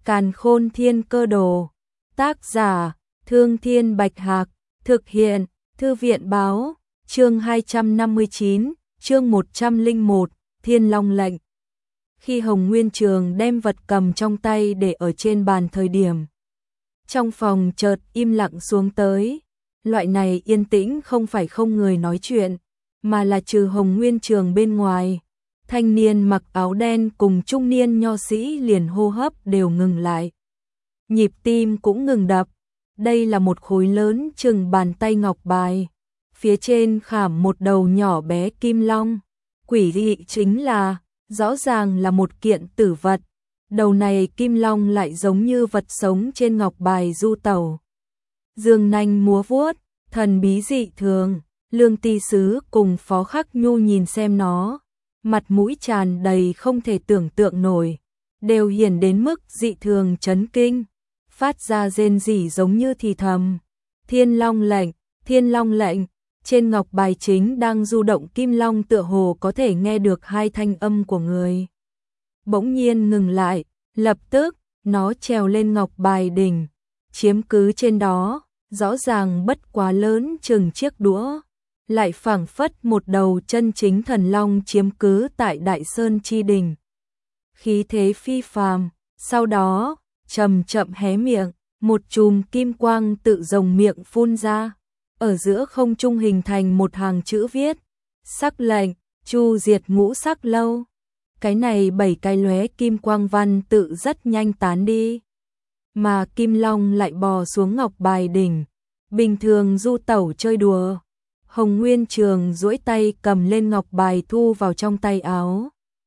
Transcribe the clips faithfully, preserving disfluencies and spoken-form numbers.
Càn Khôn Thiên Cơ Đồ. Tác giả: Thương Thiên Bạch Hạc. Thực hiện: Thư viện Báo. Chương hai trăm năm mươi chín, chương một trăm lẻ một, Thiên Long lệnh. Khi Hồng Nguyên Trường đem vật cầm trong tay để ở trên bàn thời điểm, trong phòng chợt im lặng xuống tới. Loại này yên tĩnh không phải không người nói chuyện, mà là trừ Hồng Nguyên Trường bên ngoài, thanh niên mặc áo đen cùng trung niên nho sĩ liền hô hấp đều ngừng lại. Nhịp tim cũng ngừng đập. Đây là một khối lớn chừng bàn tay ngọc bài, phía trên khảm một đầu nhỏ bé kim long. Quỷ dị chính là, rõ ràng là một kiện tử vật, đầu này kim long lại giống như vật sống trên ngọc bài du tẩu. Dương nanh múa vuốt, thần bí dị thường. Lương Ti Sứ cùng Phó Khắc Nhu nhìn xem nó, mặt mũi tràn đầy không thể tưởng tượng nổi, đều hiển đến mức dị thường chấn kinh, phát ra rên rỉ giống như thì thầm. Thiên Long lệnh, Thiên Long lệnh. Trên ngọc bài chính đang du động kim long tựa hồ có thể nghe được hai thanh âm của người. Bỗng nhiên ngừng lại, lập tức, nó trèo lên ngọc bài đỉnh, chiếm cứ trên đó, rõ ràng bất quá lớn chừng chiếc đũa, lại phảng phất một đầu chân chính thần long chiếm cứ tại Đại Sơn chi đỉnh. Khí thế phi phàm, sau đó, chậm chậm hé miệng, một chùm kim quang tự rồng miệng phun ra. Ở giữa không trung hình thành một hàng chữ viết: Sắc lệnh, chu diệt ngũ sắc lâu. Cái này bảy cái lóe kim quang văn tự rất nhanh tán đi, mà kim long lại bò xuống ngọc bài đỉnh, bình thường du tẩu chơi đùa. Hồng Nguyên Trường duỗi tay cầm lên ngọc bài thu vào trong tay áo,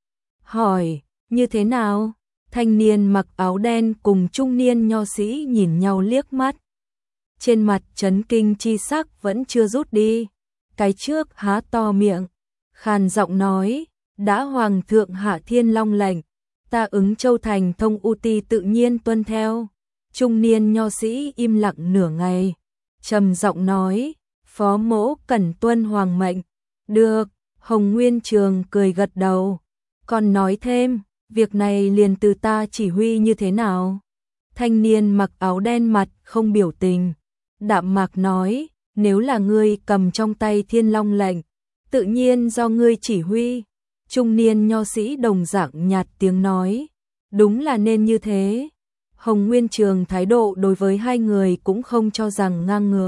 hỏi: như thế nào? Thanh niên mặc áo đen cùng trung niên nho sĩ nhìn nhau liếc mắt, trên mặt chấn kinh chi sắc vẫn chưa rút đi. Cái trước há to miệng, khàn giọng nói: đã hoàng thượng hạ Thiên Long lệnh, ta ứng Châu thành thông U Ti tự nhiên tuân theo. Trung niên nho sĩ im lặng nửa ngày, trầm giọng nói: phó mỗ cần tuân hoàng mệnh. Được. Hồng Nguyên Trường cười gật đầu, còn nói thêm: việc này liền từ ta chỉ huy như thế nào? Thanh niên mặc áo đen mặt không biểu tình, đạm mạc nói: nếu là ngươi cầm trong tay Thiên Long lệnh, tự nhiên do ngươi chỉ huy. Trung niên nho sĩ đồng dạng nhạt tiếng nói: đúng là nên như thế. Hồng Nguyên Trường thái độ đối với hai người cũng không cho rằng ngang ngược.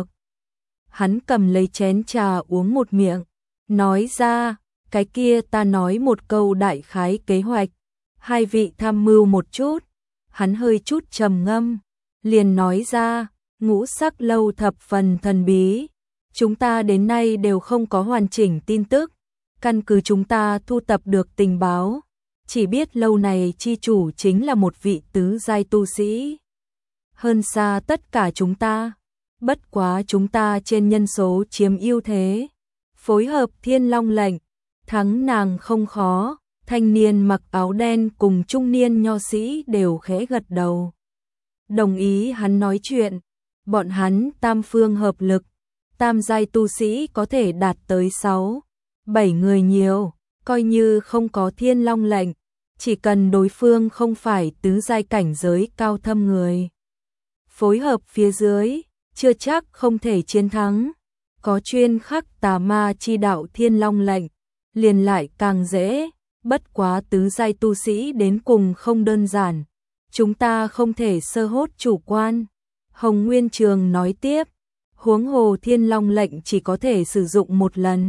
Hắn cầm lấy chén trà uống một miệng, nói ra: cái kia ta nói một câu đại khái kế hoạch, hai vị tham mưu một chút. Hắn hơi chút trầm ngâm, liền nói ra: ngũ sắc lâu thập phần thần bí, chúng ta đến nay đều không có hoàn chỉnh tin tức. Căn cứ chúng ta thu tập được tình báo, chỉ biết lâu này chi chủ chính là một vị tứ giai tu sĩ, hơn xa tất cả chúng ta. Bất quá chúng ta trên nhân số chiếm ưu thế, phối hợp Thiên Long lệnh, thắng nàng không khó. Thanh niên mặc áo đen cùng trung niên nho sĩ đều khẽ gật đầu, đồng ý hắn nói chuyện. Bọn hắn tam phương hợp lực, tam giai tu sĩ có thể đạt tới sáu, bảy người nhiều, coi như không có Thiên Long lệnh, chỉ cần đối phương không phải tứ giai cảnh giới cao thâm người, phối hợp phía dưới, chưa chắc không thể chiến thắng. Có chuyên khắc tà ma chi đạo Thiên Long lệnh, liền lại càng dễ. Bất quá tứ giai tu sĩ đến cùng không đơn giản, chúng ta không thể sơ hốt chủ quan. Hồng Nguyên Trường nói tiếp: huống hồ Thiên Long lệnh chỉ có thể sử dụng một lần,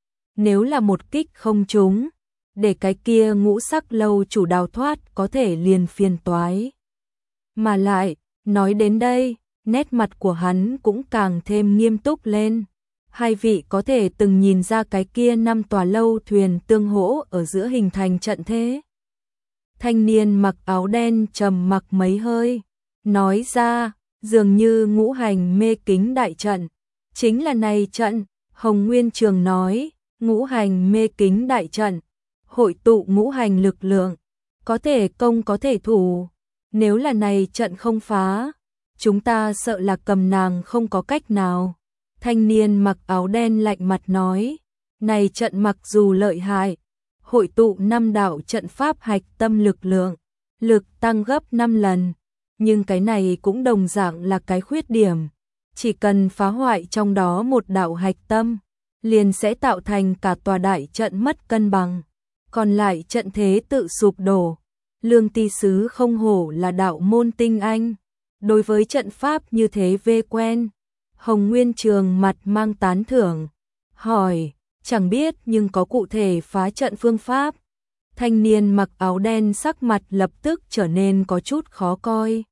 nếu là một kích không trúng, để cái kia ngũ sắc lâu chủ đào thoát có thể liền phiền toái. Mà lại, nói đến đây, nét mặt của hắn cũng càng thêm nghiêm túc lên. Hai vị có thể từng nhìn ra cái kia năm tòa lâu thuyền tương hỗ ở giữa hình thành trận thế. Thanh niên mặc áo đen trầm mặc mấy hơi, nói ra: dường như ngũ hành mê kính đại trận. Chính là này trận. Hồng Nguyên Trường nói: ngũ hành mê kính đại trận, hội tụ ngũ hành lực lượng, có thể công có thể thủ. Nếu là này trận không phá, chúng ta sợ là cầm nàng không có cách nào. Thanh niên mặc áo đen lạnh mặt nói: này trận mặc dù lợi hại, hội tụ năm đạo trận pháp hạch tâm lực lượng, lực tăng gấp năm lần, nhưng cái này cũng đồng dạng là cái khuyết điểm. Chỉ cần phá hoại trong đó một đạo hạch tâm, liền sẽ tạo thành cả tòa đại trận mất cân bằng, còn lại trận thế tự sụp đổ. Lương Ty Sứ không hổ là đạo môn tinh anh, đối với trận pháp như thế vê quen. Hồng Nguyên Trường mặt mang tán thưởng, hỏi, chẳng biết nhưng có cụ thể phá trận phương pháp. Thanh niên mặc áo đen sắc mặt lập tức trở nên có chút khó coi.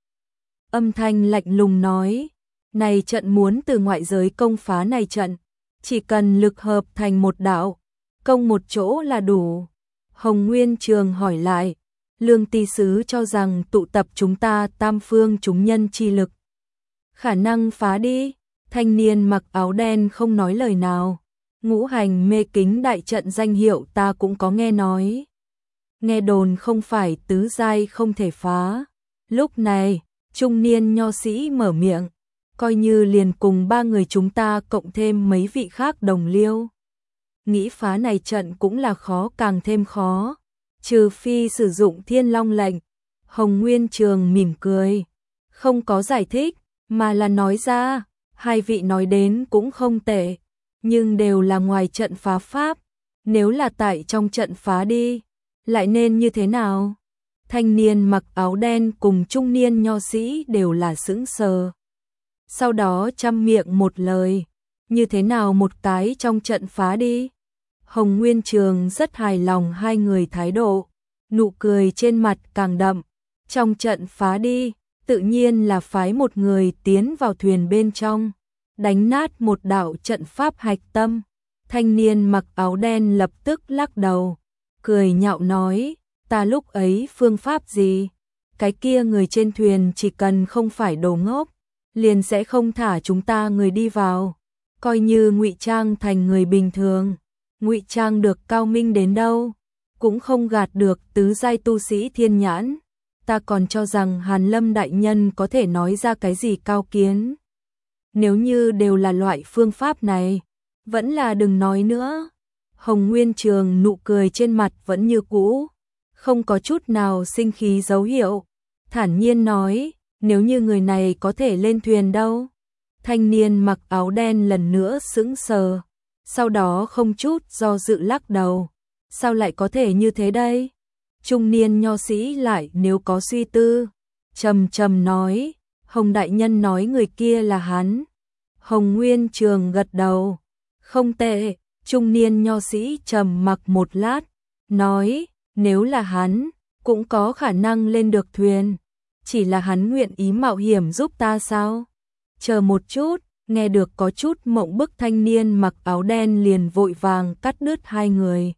Âm thanh lạnh lùng nói, này trận muốn từ ngoại giới công phá này trận, chỉ cần lực hợp thành một đạo, công một chỗ là đủ. Hồng Nguyên Trường hỏi lại, Lương Ty Sứ cho rằng tụ tập chúng ta tam phương chúng nhân chi lực, khả năng phá đi. Thanh niên mặc áo đen không nói lời nào. Ngũ hành mê kính đại trận danh hiệu ta cũng có nghe nói. Nghe đồn không phải tứ giai không thể phá. Lúc này, trung niên nho sĩ mở miệng, coi như liền cùng ba người chúng ta cộng thêm mấy vị khác đồng liêu. Nghĩ phá này trận cũng là khó càng thêm khó, trừ phi sử dụng Thiên Long lệnh. Hồng Nguyên Trường mỉm cười, không có giải thích, mà là nói ra, hai vị nói đến cũng không tệ, nhưng đều là ngoài trận phá pháp, nếu là tại trong trận phá đi, lại nên như thế nào? Thanh niên mặc áo đen cùng trung niên nho sĩ đều là sững sờ. Sau đó chăm miệng một lời, như thế nào một cái trong trận phá đi? Hồng Nguyên Trường rất hài lòng hai người thái độ, nụ cười trên mặt càng đậm. Trong trận phá đi, tự nhiên là phái một người tiến vào thuyền bên trong, đánh nát một đạo trận pháp hạch tâm. Thanh niên mặc áo đen lập tức lắc đầu, cười nhạo nói, ta lúc ấy phương pháp gì? Cái kia người trên thuyền chỉ cần không phải đồ ngốc, liền sẽ không thả chúng ta người đi vào. Coi như ngụy trang thành người bình thường, ngụy trang được cao minh đến đâu, cũng không gạt được tứ giai tu sĩ thiên nhãn. Ta còn cho rằng Hàn Lâm đại nhân có thể nói ra cái gì cao kiến. Nếu như đều là loại phương pháp này, vẫn là đừng nói nữa. Hồng Nguyên Trường nụ cười trên mặt vẫn như cũ, không có chút nào sinh khí dấu hiệu, thản nhiên nói, nếu như người này có thể lên thuyền đâu? Thanh niên mặc áo đen lần nữa sững sờ, sau đó không chút do dự lắc đầu, sao lại có thể như thế đây? Trung niên nho sĩ lại nếu có suy tư, trầm trầm nói, Hồng đại nhân nói người kia là hắn. Hồng Nguyên Trường gật đầu, không tệ. Trung niên nho sĩ trầm mặc một lát, nói, nếu là hắn, cũng có khả năng lên được thuyền, chỉ là hắn nguyện ý mạo hiểm giúp ta sao? Chờ một chút, nghe được có chút mộng bức thanh niên mặc áo đen liền vội vàng cắt đứt hai người.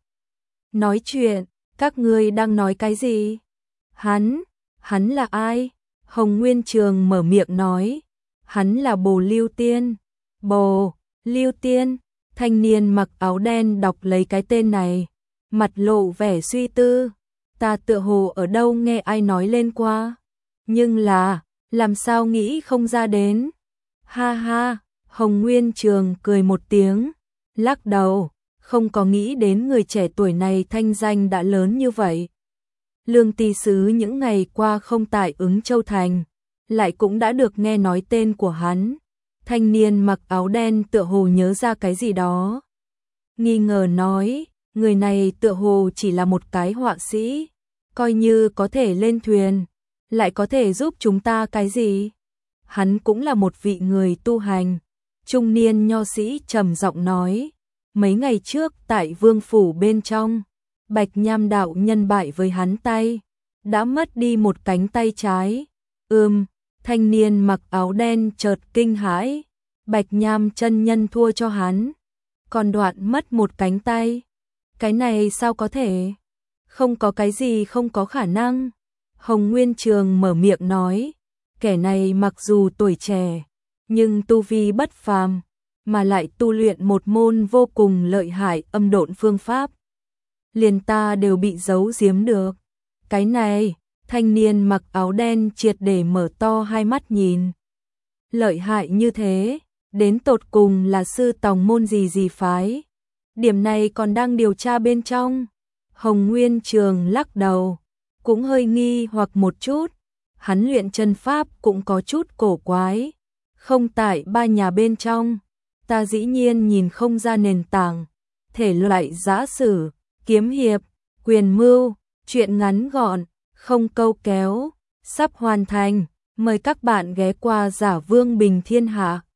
Nói chuyện, các ngươi đang nói cái gì? Hắn, hắn là ai? Hồng Nguyên Trường mở miệng nói, hắn là Bồ Lưu Tiên. Bồ, Lưu Tiên. Thanh niên mặc áo đen đọc lấy cái tên này, mặt lộ vẻ suy tư, ta tựa hồ ở đâu nghe ai nói lên qua, nhưng là, làm sao nghĩ không ra đến. Ha ha, Hồng Nguyên Trường cười một tiếng, lắc đầu, không có nghĩ đến người trẻ tuổi này thanh danh đã lớn như vậy. Lương Ty Sứ những ngày qua không tại Ứng Châu Thành, lại cũng đã được nghe nói tên của hắn. Thanh niên mặc áo đen tựa hồ nhớ ra cái gì đó, nghi ngờ nói, người này tựa hồ chỉ là một cái họa sĩ, coi như có thể lên thuyền, lại có thể giúp chúng ta cái gì? Hắn cũng là một vị người tu hành. Trung niên nho sĩ trầm giọng nói, mấy ngày trước tại vương phủ bên trong, Bạch Nham đạo nhân bại với hắn tay, đã mất đi một cánh tay trái. Ừm. Thanh niên mặc áo đen chợt kinh hãi, Bạch Nham chân nhân thua cho hắn, còn đoạn mất một cánh tay. Cái này sao có thể? Không có cái gì không có khả năng. Hồng Nguyên Trường mở miệng nói, kẻ này mặc dù tuổi trẻ, nhưng tu vi bất phàm, mà lại tu luyện một môn vô cùng lợi hại âm độn phương pháp. Liền ta đều bị giấu giếm được. Cái này... Thanh niên mặc áo đen triệt để mở to hai mắt nhìn. Lợi hại như thế, đến tột cùng là sư tòng môn gì gì phái. Điểm này còn đang điều tra bên trong. Hồng Nguyên Trường lắc đầu, cũng hơi nghi hoặc một chút. hắn luyện chân pháp cũng có chút cổ quái. Không tại ba nhà bên trong, ta dĩ nhiên nhìn không ra nền tảng, thể loại giã sử, kiếm hiệp, quyền mưu, truyện ngắn gọn, không câu kéo, sắp hoàn thành. Mời các bạn ghé qua Giả Vương Bình Thiên Hạ.